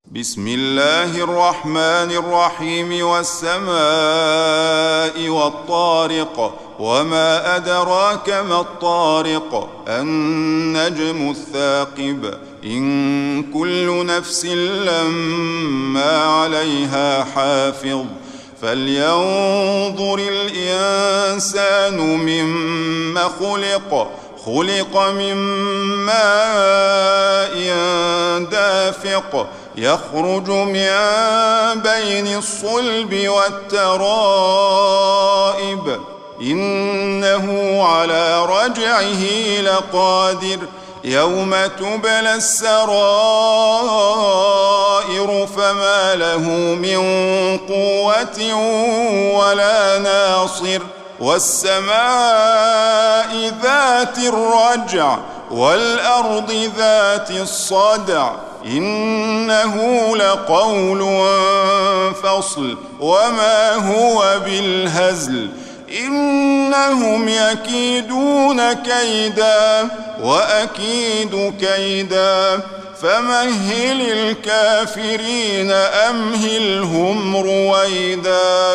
بسم الله الرحمن الرحيم والسماء والطارق وما أدراك ما الطارق النجم الثاقب إن كل نفس لما عليها حافظ فلينظر الإنسان مما خلق من ماء دافق يخرج من بين الصلب والترائب إنه على رجعه لقادر يوم تبلى السرائر فما له من قوة ولا ناصر والسماء ذات الرجع والأرض ذات الصدع إنه لقول فصل وما هو بالهزل إنهم يكيدون كيدا وأكيد كيدا فمهل الكافرين أمهلهم رويدا.